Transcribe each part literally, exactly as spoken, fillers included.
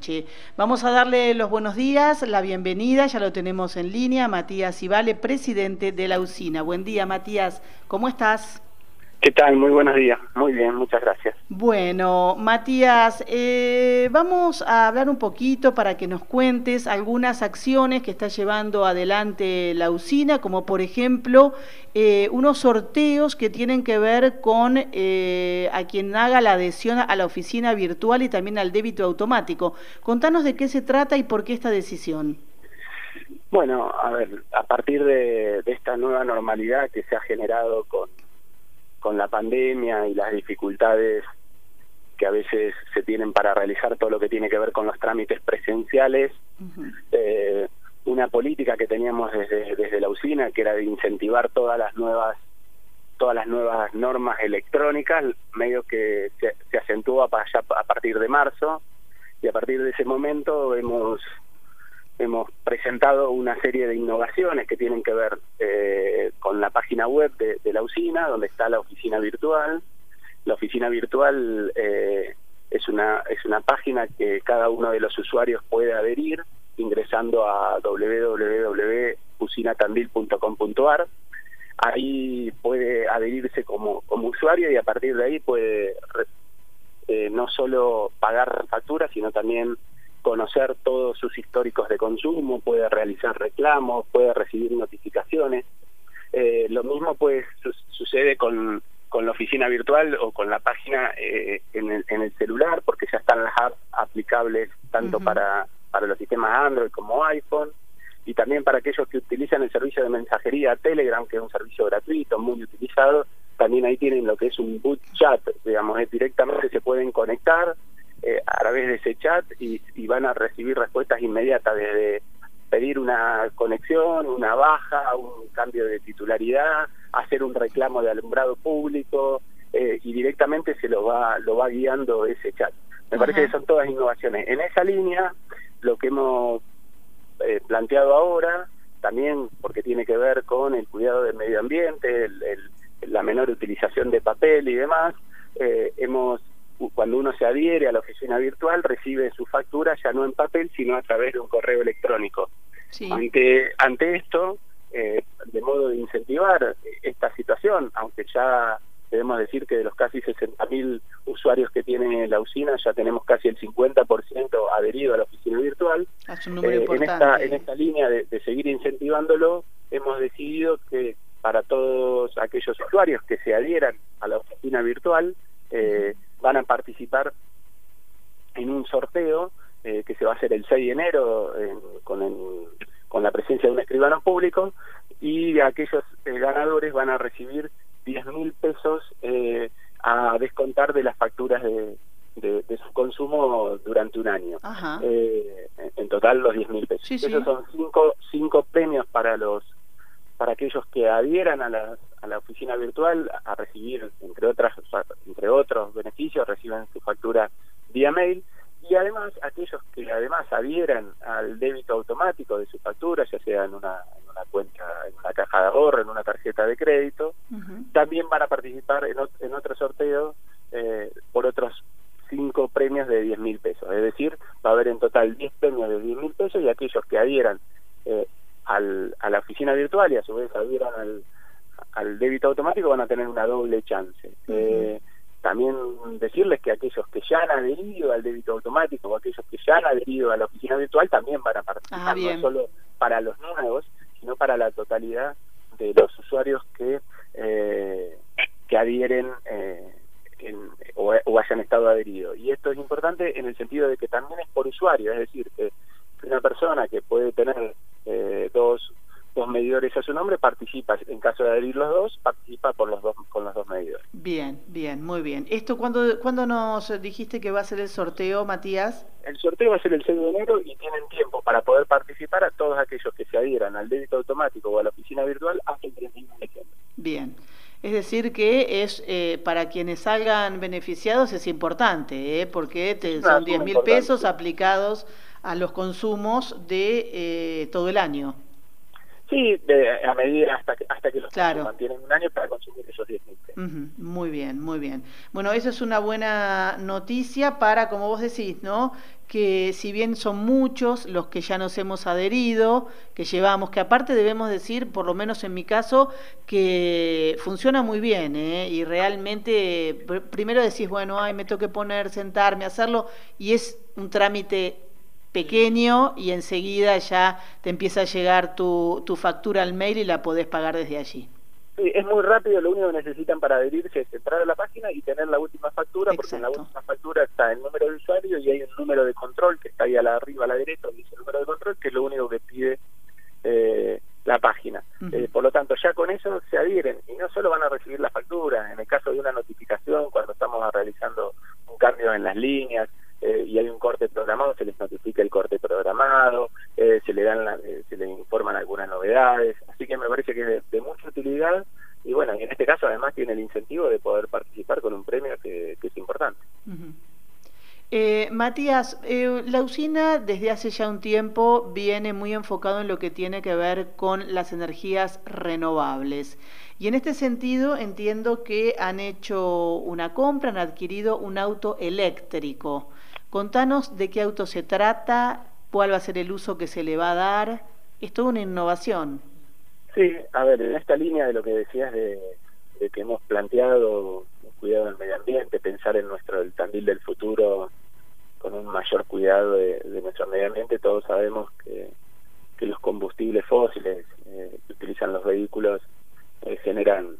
noche. Vamos a darle los buenos días, la bienvenida, ya lo tenemos en línea, Matías Ivale, presidente de la usina. Buen día, Matías, ¿cómo estás? ¿Qué tal? Muy buenos días. Muy bien, muchas gracias. Bueno, Matías, eh, vamos a hablar un poquito para que nos cuentes algunas acciones que está llevando adelante la usina, como por ejemplo eh, unos sorteos que tienen que ver con eh, a quien haga la adhesión a la oficina virtual y también al débito automático. Contanos de qué se trata y por qué esta decisión. Bueno, a ver, a partir de, de esta nueva normalidad que se ha generado con con la pandemia y las dificultades que a veces se tienen para realizar todo lo que tiene que ver con los trámites presenciales, uh-huh. eh, una política que teníamos desde, desde la usina, que era de incentivar todas las nuevas todas las nuevas normas electrónicas, medio que se, se acentuó a, a partir de marzo, y a partir de ese momento hemos hemos presentado una serie de innovaciones que tienen que ver eh, con la página web de, de la usina, donde está la oficina virtual. La oficina virtual eh, es una es una página que cada uno de los usuarios puede adherir ingresando a doble u doble u doble u punto usina tandil punto com punto a r. Ahí puede adherirse como, como usuario, y a partir de ahí puede eh, no solo pagar facturas, sino también conocer todos sus históricos de consumo, puede realizar reclamos, puede recibir notificaciones. Eh, lo mismo pues su sucede con, con la oficina virtual o con la página eh, en, el, en el celular, porque ya están las apps aplicables tanto uh-huh. para, para los sistemas Android como iPhone, y también para aquellos que utilizan el servicio de mensajería Telegram, que es un servicio gratuito, muy utilizado. También ahí tienen lo que es un boot chat, digamos, es directamente se pueden conectar Eh, a través de ese chat y, y van a recibir respuestas inmediatas, desde pedir una conexión, una baja, un cambio de titularidad, hacer un reclamo de alumbrado público, eh, y directamente se lo va lo va guiando ese chat. Me Ajá. parece que son todas innovaciones. En esa línea, lo que hemos eh, planteado ahora, también porque tiene que ver con el cuidado del medio ambiente, el, el, la menor utilización de papel y demás, eh, hemos cuando uno se adhiere a la oficina virtual, recibe su factura ya no en papel, sino a través de un correo electrónico. Sí. Ante, ante esto, eh, de modo de incentivar esta situación, aunque ya debemos decir que de los casi sesenta mil usuarios que tiene la usina, ya tenemos casi el cincuenta por ciento adherido a la oficina virtual. Es un número eh, importante. En esta, en esta línea de, de seguir incentivándolo, hemos decidido que para todos aquellos usuarios que se adhieran a la oficina virtual, eh, uh-huh. van a participar en un sorteo eh, que se va a hacer el seis de enero eh, con, el, con la presencia de un escribano público, y aquellos eh, ganadores van a recibir diez mil pesos eh, a descontar de las facturas de, de, de su consumo durante un año. Eh, en total los diez mil pesos. Sí, Esos sí. son cinco, cinco premios para los para aquellos que adhieran a la, a la oficina virtual, a recibir, entre otras entre otros beneficios, reciben su factura vía mail, y además aquellos que además adhieran al débito automático de su factura, ya sea en una, en una cuenta, en una caja de ahorro, en una tarjeta de crédito, uh-huh. también van a participar en, ot en otro sorteo eh, por otros cinco premios de diez mil pesos. Es decir, va a haber en total diez premios de diez mil pesos, y aquellos que adhieran eh, Al, a la oficina virtual y a su vez adhieran al, al débito automático van a tener una doble chance. Uh-huh. eh, también decirles que aquellos que ya han adherido al débito automático o aquellos que ya han adherido a la oficina virtual también van a participar, ah, no solo para los nuevos, sino para la totalidad de los usuarios que eh, que adhieren eh, en, o, o hayan estado adheridos. Y esto es importante en el sentido de que también es por usuario, es decir, que una persona que puede tener eh, dos, dos medidores a su nombre participa, en caso de adherir los dos, participa por los dos, con los dos medidores. Bien, bien, muy bien. ¿Esto cuándo, cuándo nos dijiste que va a ser el sorteo, Matías? El sorteo va a ser el seis de enero, y tienen tiempo para poder participar a todos aquellos que se adhieran al débito automático o a la oficina virtual hasta el treinta y uno de diciembre. Bien. Es decir que es eh, para quienes salgan beneficiados es importante, ¿eh? Porque te, son diez mil pesos aplicados a los consumos de eh, todo el año. Sí, de, a medida hasta que hasta que los claro. mantienen un año para consumir esos diez mil pesos. Uh-huh. Muy bien, muy bien. Bueno, eso es una buena noticia para, como vos decís, ¿no? Que si bien son muchos los que ya nos hemos adherido, que llevamos, que aparte debemos decir, por lo menos en mi caso, que funciona muy bien, ¿eh? Y realmente, pr- primero decís, bueno, ay, me tengo que poner, sentarme, hacerlo, y es un trámite pequeño y enseguida ya te empieza a llegar tu, tu factura al mail y la podés pagar desde allí. Sí, es muy rápido, lo único que necesitan para adherirse es entrar a la página y tener la última factura, Exacto. porque en la última factura está el número de usuario y hay un número de control que está ahí a la arriba a la derecha, dice el número de control, que es lo único que pide eh, la página. Uh-huh. Eh, por lo tanto, ya con eso se adhieren y no solo van a recibir la factura, en el caso de una notificación, cuando estamos realizando un cambio en las líneas, Eh, y hay un corte programado, se les notifica el corte programado, eh, se le dan la, eh, se les informan algunas novedades, así que me parece que es de, de mucha utilidad y bueno, y en este caso además tiene el incentivo de poder participar con un premio que, que es importante. Uh-huh. Eh, Matías, eh, la usina desde hace ya un tiempo viene muy enfocado en lo que tiene que ver con las energías renovables. Y en este sentido entiendo que han hecho una compra, han adquirido un auto eléctrico. Contanos de qué auto se trata, cuál va a ser el uso que se le va a dar. Es toda una innovación. Sí, a ver, en esta línea de lo que decías de, de que hemos planteado cuidado del medio ambiente, pensar en nuestro el Tandil del futuro con un mayor cuidado de, de nuestro medio ambiente, todos sabemos que, que los combustibles fósiles eh, que utilizan los vehículos eh, generan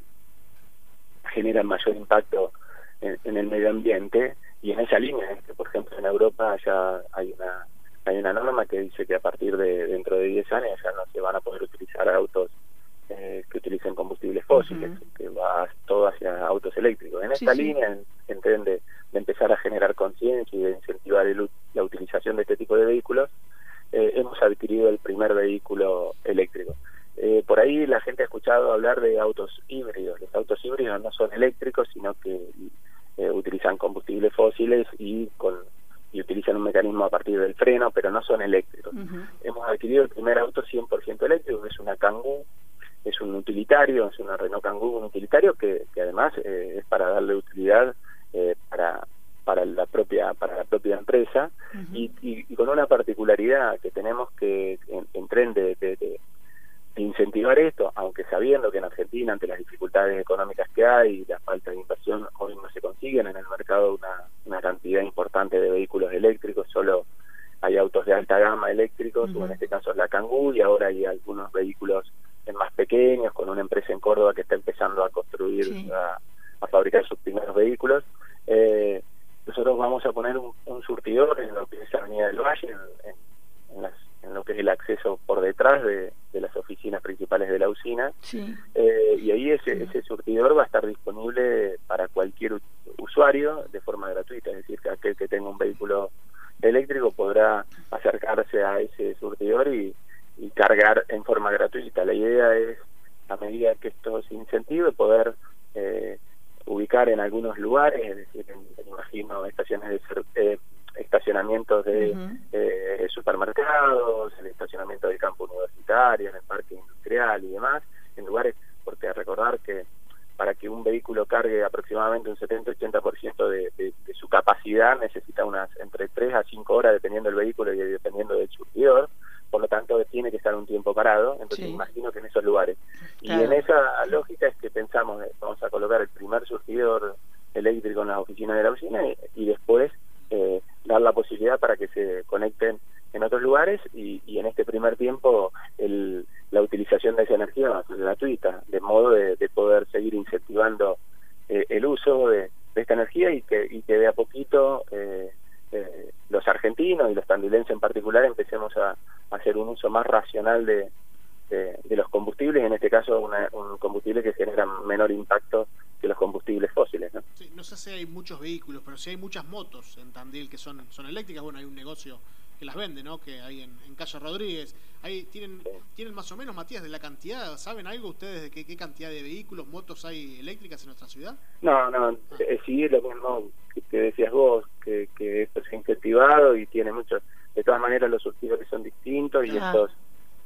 generan mayor impacto en, en el medio ambiente, y en esa línea es que, por ejemplo, en Europa ya hay una hay una norma que dice que a partir de dentro de diez años ya no se van a poder utilizar autos eh, que utilicen combustibles fósiles, uh-huh. que va todo hacia autos eléctricos. En esta sí, línea sí. entiende de empezar a generar conciencia y de incentivar el, la utilización de este tipo de vehículos, eh, hemos adquirido el primer vehículo eléctrico. Eh, por ahí la gente ha escuchado hablar de autos híbridos. Los autos híbridos no son eléctricos, sino que eh, utilizan combustibles fósiles y con y utilizan un mecanismo a partir del freno, pero no son eléctricos. Uh-huh. Hemos adquirido el primer auto cien por ciento eléctrico, que es una Kangoo, es un utilitario, es una Renault Kangoo, un utilitario que, que además eh, es para darle utilidad eh, para para la propia para la propia empresa. Uh-huh. y, y, y con una particularidad que tenemos que en, en tren de, de, de incentivar esto, aunque sabiendo que en Argentina, ante las dificultades económicas que hay y la falta de inversión, hoy no se consiguen en el mercado una, una cantidad importante de vehículos eléctricos, solo hay autos de alta gama eléctricos, uh-huh. o en este caso es la Kangoo, y ahora hay algunos vehículos más pequeños, con una empresa en Córdoba que está empezando a construir, sí. a, a fabricar sus primeros vehículos. Eh, nosotros vamos a poner un, un surtidor en lo que es Avenida del Valle, en, en, en las en lo que es el acceso por detrás de, de las oficinas principales de la usina, sí. eh, y ahí ese, sí. ese surtidor va a estar disponible para cualquier usuario de forma gratuita, es decir, que aquel que tenga un vehículo eléctrico podrá acercarse a ese surtidor y, y cargar en forma gratuita. La idea es, a medida que esto se incentive, poder eh, ubicar en algunos lugares, es decir, en, me imagino estaciones de eh, estacionamientos de uh-huh. eh, supermercados, el estacionamiento del campo universitario, en el parque industrial y demás, en lugares, porque recordar que para que un vehículo cargue aproximadamente un setenta a ochenta por ciento de, de, de su capacidad necesita unas entre tres a cinco horas dependiendo del vehículo y dependiendo del surtidor, por lo tanto tiene que estar un tiempo parado, entonces sí. imagino que en esos lugares. Claro. Y en esa lógica es que pensamos, vamos a colocar el primer surtidor eléctrico en las oficinas de la usina y, y después eh, dar la posibilidad para que se conecten en otros lugares y, y en este primer tiempo el, la utilización de esa energía va a ser gratuita, de modo de, de poder seguir incentivando eh, el uso de, de esta energía y que, y que de a poquito eh, eh, los argentinos y los tandilenses en particular empecemos a, a hacer un uso más racional de, de, de los combustibles, en este caso una, un combustible que genera menor impacto que los combustibles fósiles, ¿no? Sí, no sé si hay muchos vehículos, pero sí hay muchas motos en Tandil que son, son eléctricas. Bueno, hay un negocio que las vende, ¿no? Que hay en, en Calle Rodríguez. Ahí tienen, sí. tienen más o menos, Matías, de la cantidad. ¿Saben algo ustedes de qué, qué cantidad de vehículos, motos hay eléctricas en nuestra ciudad? No, no, ah. es sí, lo mismo que, que decías vos, que, que esto es incentivado y tiene muchos. De todas maneras, los surtidores son distintos y ah. estos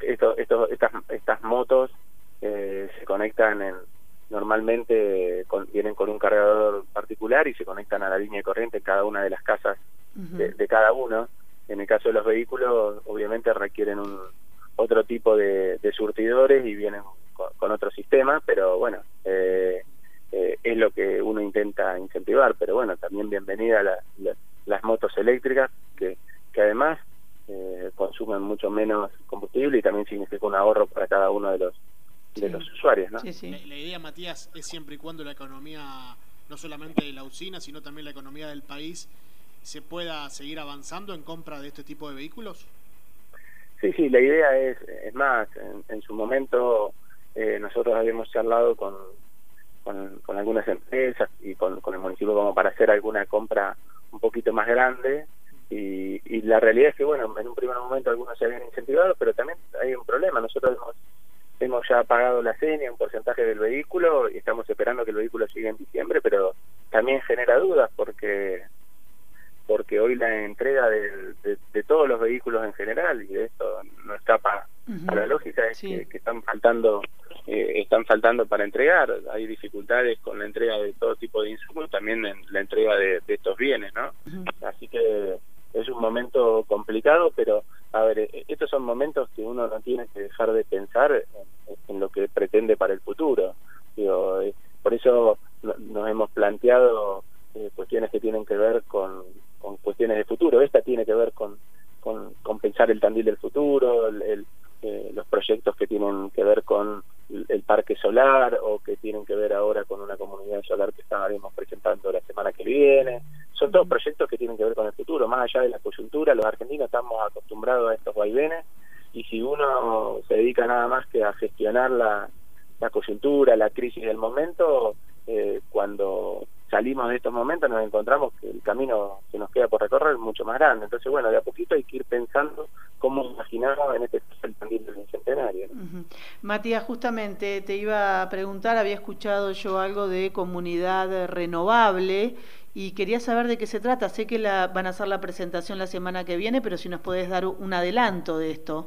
esto, esto, estas, estas motos eh, se conectan en, normalmente con, vienen con un cargador particular y se conectan a la línea de corriente en cada una de las casas uh-huh. de, de cada uno. En el caso de los vehículos, obviamente requieren un otro tipo de, de surtidores y vienen con, con otro sistema, pero bueno, eh, eh, es lo que uno intenta incentivar. Pero bueno, también bienvenida la, la, las motos eléctricas, que, que además eh, consumen mucho menos combustible y también significa un ahorro para cada uno de los de sí. los usuarios, ¿no? Sí, sí. La, la idea, Matías, es siempre y cuando la economía, no solamente de la usina, sino también la economía del país, se pueda seguir avanzando en compra de este tipo de vehículos. Sí, sí, la idea es, es más, en, en su momento eh, nosotros habíamos charlado con, con, con algunas empresas y con, con el municipio como para hacer alguna compra un poquito más grande, y, y la realidad es que, bueno, en un primer momento algunos se habían incentivado, pero también hay un problema. Nosotros hemos Hemos ya pagado la seña, un porcentaje del vehículo, y estamos esperando que el vehículo siga en diciembre, pero también genera dudas porque porque hoy la entrega de, de, de todos los vehículos en general, y de esto no escapa uh-huh. a la lógica, es sí. que, que están faltando eh, están faltando para entregar. Hay dificultades con la entrega de todo tipo de insumos, también en la entrega de, de estos bienes, ¿no? Uh-huh. Así que es un momento complicado, pero a ver, estos son momentos que uno no tiene que dejar de pensar en, en lo que pretende para el futuro. Digo, eh, por eso no, nos hemos planteado eh, cuestiones que tienen que ver con, con cuestiones de futuro. Esta tiene que ver con, con, con pensar el Tandil del futuro, el, el, eh, los proyectos que tienen que ver con el, el parque solar, o que tienen que ver ahora con una comunidad solar que estaremos presentando la semana que viene. Son todos proyectos que tienen que ver con el futuro, más allá de la coyuntura. Los argentinos estamos acostumbrados a estos vaivenes, y si uno se dedica nada más que a gestionar la, la coyuntura, la crisis del momento, eh, cuando salimos de estos momentos nos encontramos que el camino que nos queda por recorrer es mucho más grande. Entonces, bueno, de a poquito hay que ir pensando cómo imaginamos en este caso el Tandil del Bicentenario, ¿no? Uh-huh. Matías, justamente te iba a preguntar, había escuchado yo algo de comunidad renovable, y quería saber de qué se trata. Sé que la, van a hacer la presentación la semana que viene, pero si nos podés dar un adelanto de esto.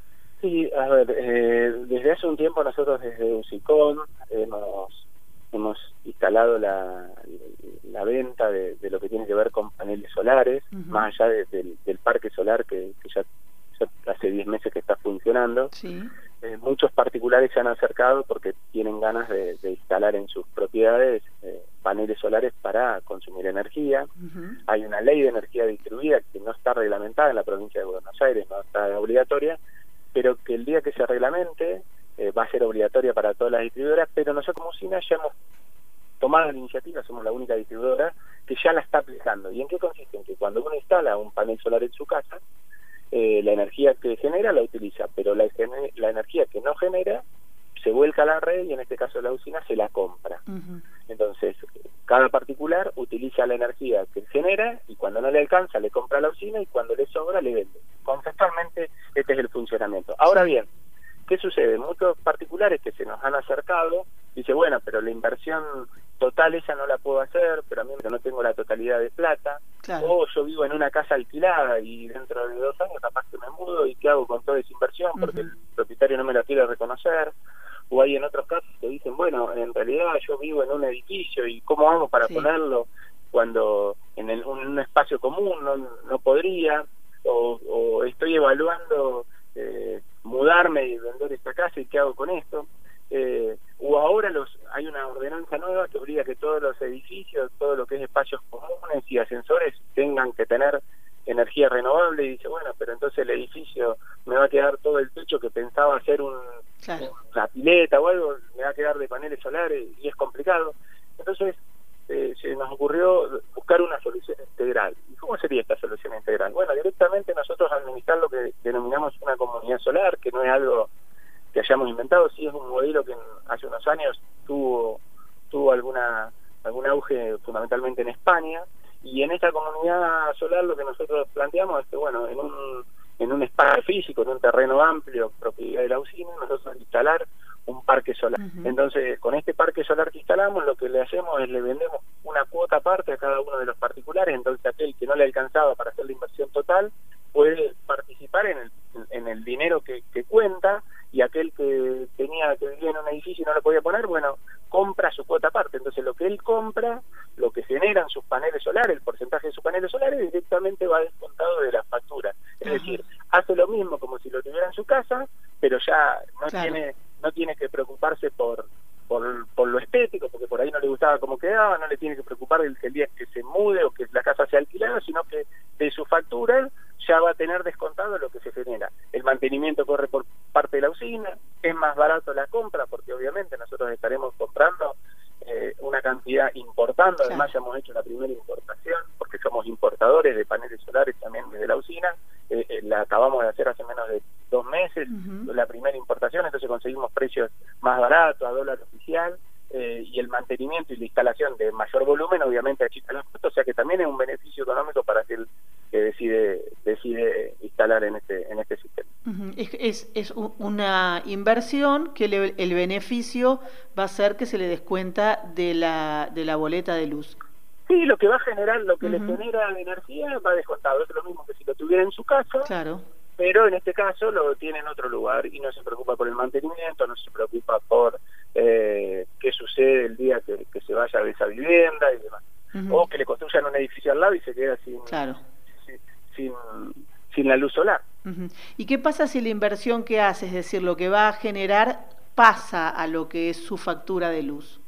Sí, a ver, eh, desde hace un tiempo nosotros desde UCICON hemos, hemos instalado la, la venta de, de lo que tiene que ver con paneles solares, uh-huh. más allá de, de, del parque solar que, que ya, ya hace diez meses que está funcionando. Sí. Eh, muchos particulares se han acercado porque tienen ganas de, de instalar en sus propiedades eh, paneles solares para consumir energía. Uh-huh. Hay una ley de energía distribuida que no está reglamentada en la provincia de Buenos Aires, no está obligatoria, pero que el día que se reglamente eh, va a ser obligatoria para todas las distribuidoras, pero nosotros como UCINA ya hemos tomado la iniciativa, somos la única distribuidora que ya la está aplicando. ¿Y en qué consiste? En que cuando uno instala un panel solar en su casa, Eh, la energía que genera la utiliza, pero la, la energía que no genera se vuelca a la red, y en este caso la usina se la compra. Uh-huh. Entonces, cada particular utiliza la energía que genera, y cuando no le alcanza le compra a la usina, y cuando le sobra le vende. Conceptualmente este es el funcionamiento. Ahora bien, ¿qué sucede? Muchos particulares que se nos han acercado dicen, bueno, pero la inversión total esa no la puedo hacer, pero a mí no tengo la totalidad de plata, claro. O yo vivo en una casa alquilada y dentro de dos años capaz que me mudo, y ¿qué hago con toda esa inversión? Porque uh-huh. el propietario no me la quiere reconocer. O hay en otros casos que dicen, bueno, en realidad yo vivo en un edificio, y ¿cómo hago para sí. ponerlo cuando en el, un, un espacio común no, no podría? O, o estoy evaluando eh, mudarme y vender esta casa, y ¿qué hago con esto? Eh, o ahora los hay una ordenanza nueva que obliga que todos los edificios, todo lo que es espacios comunes y ascensores tengan que tener energía renovable, y dice, bueno, pero entonces el edificio me va a quedar todo el techo que pensaba hacer un, claro. una pileta o algo, me va a quedar de paneles solares, y es complicado. Entonces eh, se nos ocurrió buscar una solución integral. ¿Y cómo sería esta solución integral? Bueno, directamente nosotros administrar lo que denominamos una comunidad solar, que no es algo que hayamos inventado, sí es un modelo que hace unos años tuvo tuvo alguna algún auge fundamentalmente en España, y en esta comunidad solar lo que nosotros planteamos es que, bueno, en un en un espacio físico, en un terreno amplio, propiedad de la usina, nosotros instalar un parque solar. Uh-huh. Entonces, con este parque solar que instalamos, lo que le hacemos es le vendemos una cuota aparte a cada uno de los particulares. Entonces, aquel que no le alcanzaba para hacer la inversión total puede participar participar en el, en el dinero que, que cuenta, y aquel que tenía que vivir en un edificio y no lo podía poner, bueno, compra su cuota aparte. Entonces lo que él compra, lo que generan sus paneles solares, el porcentaje de sus paneles solares directamente va descontado de la factura. Es Ajá. decir, hace lo mismo como si lo tuviera en su casa, pero ya no claro. tiene no tiene que preocuparse por Por, por lo estético, porque por ahí no le gustaba cómo quedaba, no le tiene que preocupar el, el día que se mude o que la casa sea alquilada, sino que de su factura ya va a tener descontado lo que se genera. El mantenimiento corre por parte de la usina, es más barato la compra, porque obviamente nosotros estaremos comprando eh, una cantidad importante, además ya hemos hecho la primera importación, porque somos importadores de paneles solares también desde la usina, eh, eh, la acabamos de hacer hace menos de dos meses, uh-huh. la primera importación, entonces conseguimos precios más baratos, a dólar oficial, eh, y el mantenimiento y la instalación de mayor volumen obviamente achica los costos, o sea que también es un beneficio económico para aquel que decide decide instalar en este en este sistema. Uh-huh. Es, es, es una inversión que le, el beneficio va a ser que se le descuenta de la de la boleta de luz. Sí, lo que va a generar, lo que uh-huh. le genera de energía va descontado, es lo mismo que si lo tuviera en su casa. Claro. Pero en este caso lo tiene en otro lugar y no se preocupa por el mantenimiento, no se preocupa por eh, qué sucede el día que, que se vaya de esa vivienda y demás. Uh-huh. O que le construyan un edificio al lado y se queda sin, claro. sin, sin, sin la luz solar. Uh-huh. ¿Y qué pasa si la inversión que hace, es decir, lo que va a generar, pasa a lo que es su factura de luz?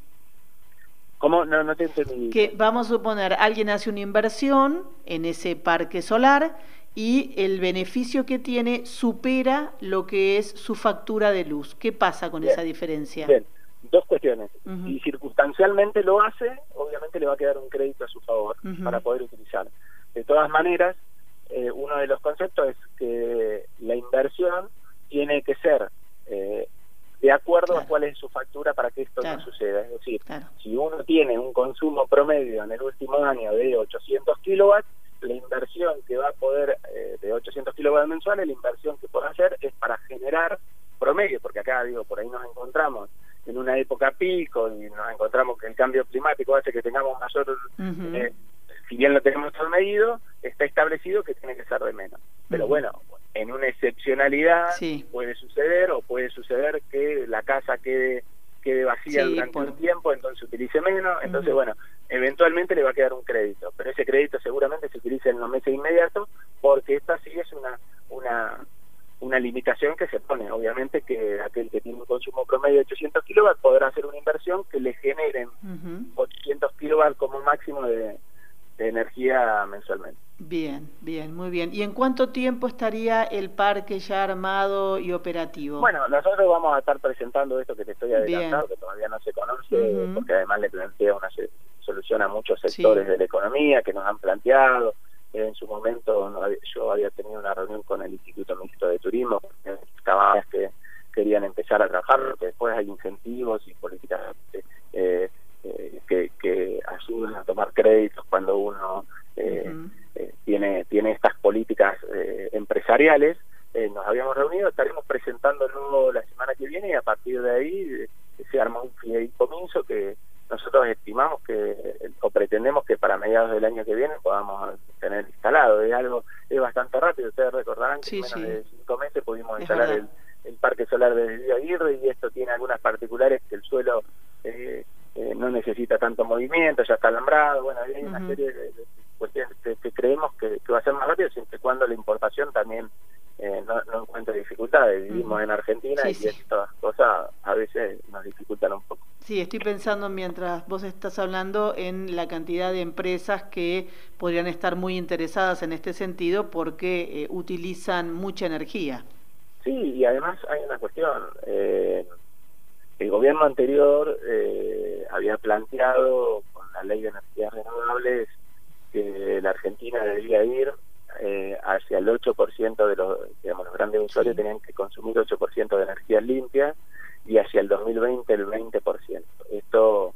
¿Cómo? No, no te entendí. Que vamos a suponer, alguien hace una inversión en ese parque solar y el beneficio que tiene supera lo que es su factura de luz. ¿Qué pasa con Bien. esa diferencia? Bien, dos cuestiones. Uh-huh. Si circunstancialmente lo hace, obviamente le va a quedar un crédito a su favor uh-huh. para poder utilizar. De todas maneras, eh, uno de los conceptos es que la inversión tiene que ser eh, de acuerdo claro. a cuál es su factura para que esto claro. no suceda. Es decir, claro. si uno tiene un consumo promedio en el último año de ochocientos kilowatts, la inversión que va a poder, eh, de ochocientos kilowatts mensuales, la inversión que puede hacer es para generar promedio, porque acá, digo, por ahí nos encontramos en una época pico y nos encontramos que el cambio climático hace que tengamos mayor, uh-huh. eh, si bien lo tenemos todo medido, está establecido que tiene que ser de menos. Pero uh-huh. bueno, en una excepcionalidad sí. puede suceder, o puede suceder que la casa quede quede vacía sí, durante por... un tiempo, entonces utilice menos, entonces uh-huh. bueno, eventualmente le va a quedar un crédito, pero ese crédito seguramente se utiliza en los meses inmediatos, porque esta sí es una una una limitación que se pone, obviamente que aquel que tiene un consumo promedio de ochocientos kilowatts podrá hacer una inversión que le generen uh-huh. ochocientos kilowatts como máximo de, de energía mensualmente. Bien, bien, muy bien. ¿Y en cuánto tiempo estaría el parque ya armado y operativo? Bueno, nosotros vamos a estar presentando esto que te estoy adelantando, bien. que todavía no se conoce, uh-huh. porque además le plantea una solución a muchos sectores sí. de la economía que nos han planteado. En su momento no, yo había tenido una reunión con el Instituto Mixto de Turismo, caballas que querían empezar a trabajar, porque después hay incentivos y políticas eh, eh, que, que ayudan a tomar créditos cuando uno eh, uh-huh. eh, tiene tiene estas políticas eh, empresariales. Eh, nos habíamos reunido, estaremos presentándolo la semana que viene y a partir de ahí eh, se arma un fideicomiso que nosotros estimamos que o pretendemos que para mediados del año que viene podamos tener instalado. Es algo, es bastante rápido, ustedes recordarán que sí, en menos sí. de cinco meses pudimos es instalar el, el parque solar de Río Aguirre, y esto tiene algunas particulares, que el suelo eh, eh, no necesita tanto movimiento, ya está alambrado, bueno, hay una uh-huh. serie de, de cuestiones que, que creemos que, que va a ser más rápido, siempre y cuando la importación también Eh, no, no encuentra dificultades. Vivimos uh-huh. en Argentina sí, y sí. estas cosas a veces nos dificultan un poco. Sí, estoy pensando mientras vos estás hablando en la cantidad de empresas que podrían estar muy interesadas en este sentido porque eh, utilizan mucha energía. Sí, y además hay una cuestión. Eh, el gobierno anterior eh, había planteado con la ley de energías renovables que la Argentina debía ir Eh, hacia el ocho por ciento de los, digamos, los grandes usuarios sí. tenían que consumir ocho por ciento de energías limpias, y hacia el dos mil veinte el veinte por ciento. Esto,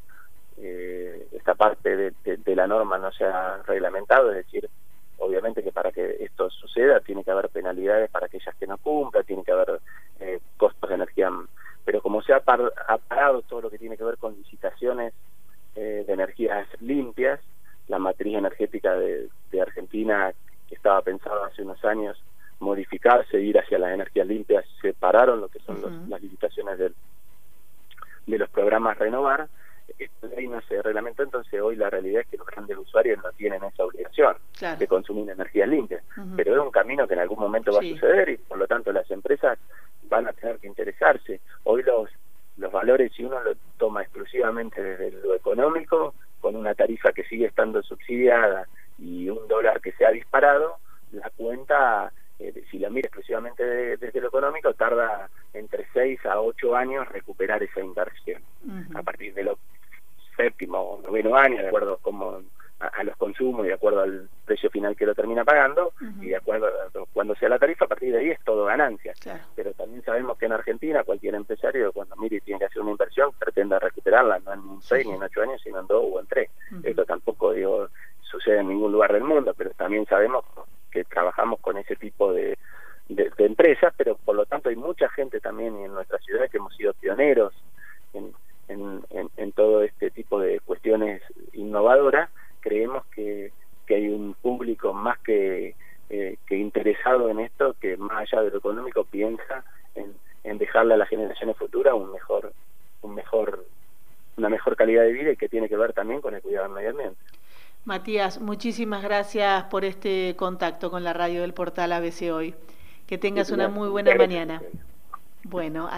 eh, esta parte de, de, de la norma no se ha reglamentado, es decir, obviamente que para que esto suceda tiene que haber penalidades para aquellas que no cumplan, tiene que haber eh, costos de energía, pero como se ha, par, ha parado todo lo que tiene que ver con licitaciones eh, de energías limpias, la matriz energética de, de Argentina, que estaba pensado hace unos años modificarse, ir hacia las energías limpias, se pararon lo que son uh-huh. los, las licitaciones del, de los programas Renovar. Esta ley no se reglamentó, entonces hoy la realidad es que los grandes usuarios no tienen esa obligación claro. de consumir energías limpias, uh-huh. pero es un camino que en algún momento va sí. a suceder y por lo tanto las empresas van a tener que interesarse. Hoy los los valores, si uno lo toma exclusivamente desde lo económico, con una tarifa que sigue estando subsidiada y un dólar que se ha disparado, la cuenta, eh, si la mira exclusivamente de, desde lo económico, tarda entre seis a ocho años recuperar esa inversión. Uh-huh. A partir de los séptimo o noveno año, de acuerdo como a, a los consumos y de acuerdo al precio final que lo termina pagando, uh-huh. y de acuerdo a cuando sea la tarifa, a partir de ahí es todo ganancia. Claro. Pero también sabemos que en Argentina cualquier empresario cuando mire y tiene que hacer una inversión pretende recuperarla, no en seis, sí. ni en ocho años, sino en dos o en tres. Uh-huh. Esto tampoco digo sucede en ningún lugar del mundo, pero también sabemos que trabajamos con ese tipo de, de, de empresas, pero por lo tanto hay mucha gente también en nuestra ciudad que hemos sido pioneros en, en, en, en todo este tipo de cuestiones innovadoras. Creemos que, que hay un público más que, eh, que interesado en esto, que más allá de lo económico piensa en, en dejarle a las generaciones futuras un mejor, un mejor, una mejor calidad de vida y que tiene que ver también con el cuidado del medio ambiente. Matías, muchísimas gracias por este contacto con la radio del portal A B C Hoy. Que tengas una muy buena mañana. Bueno.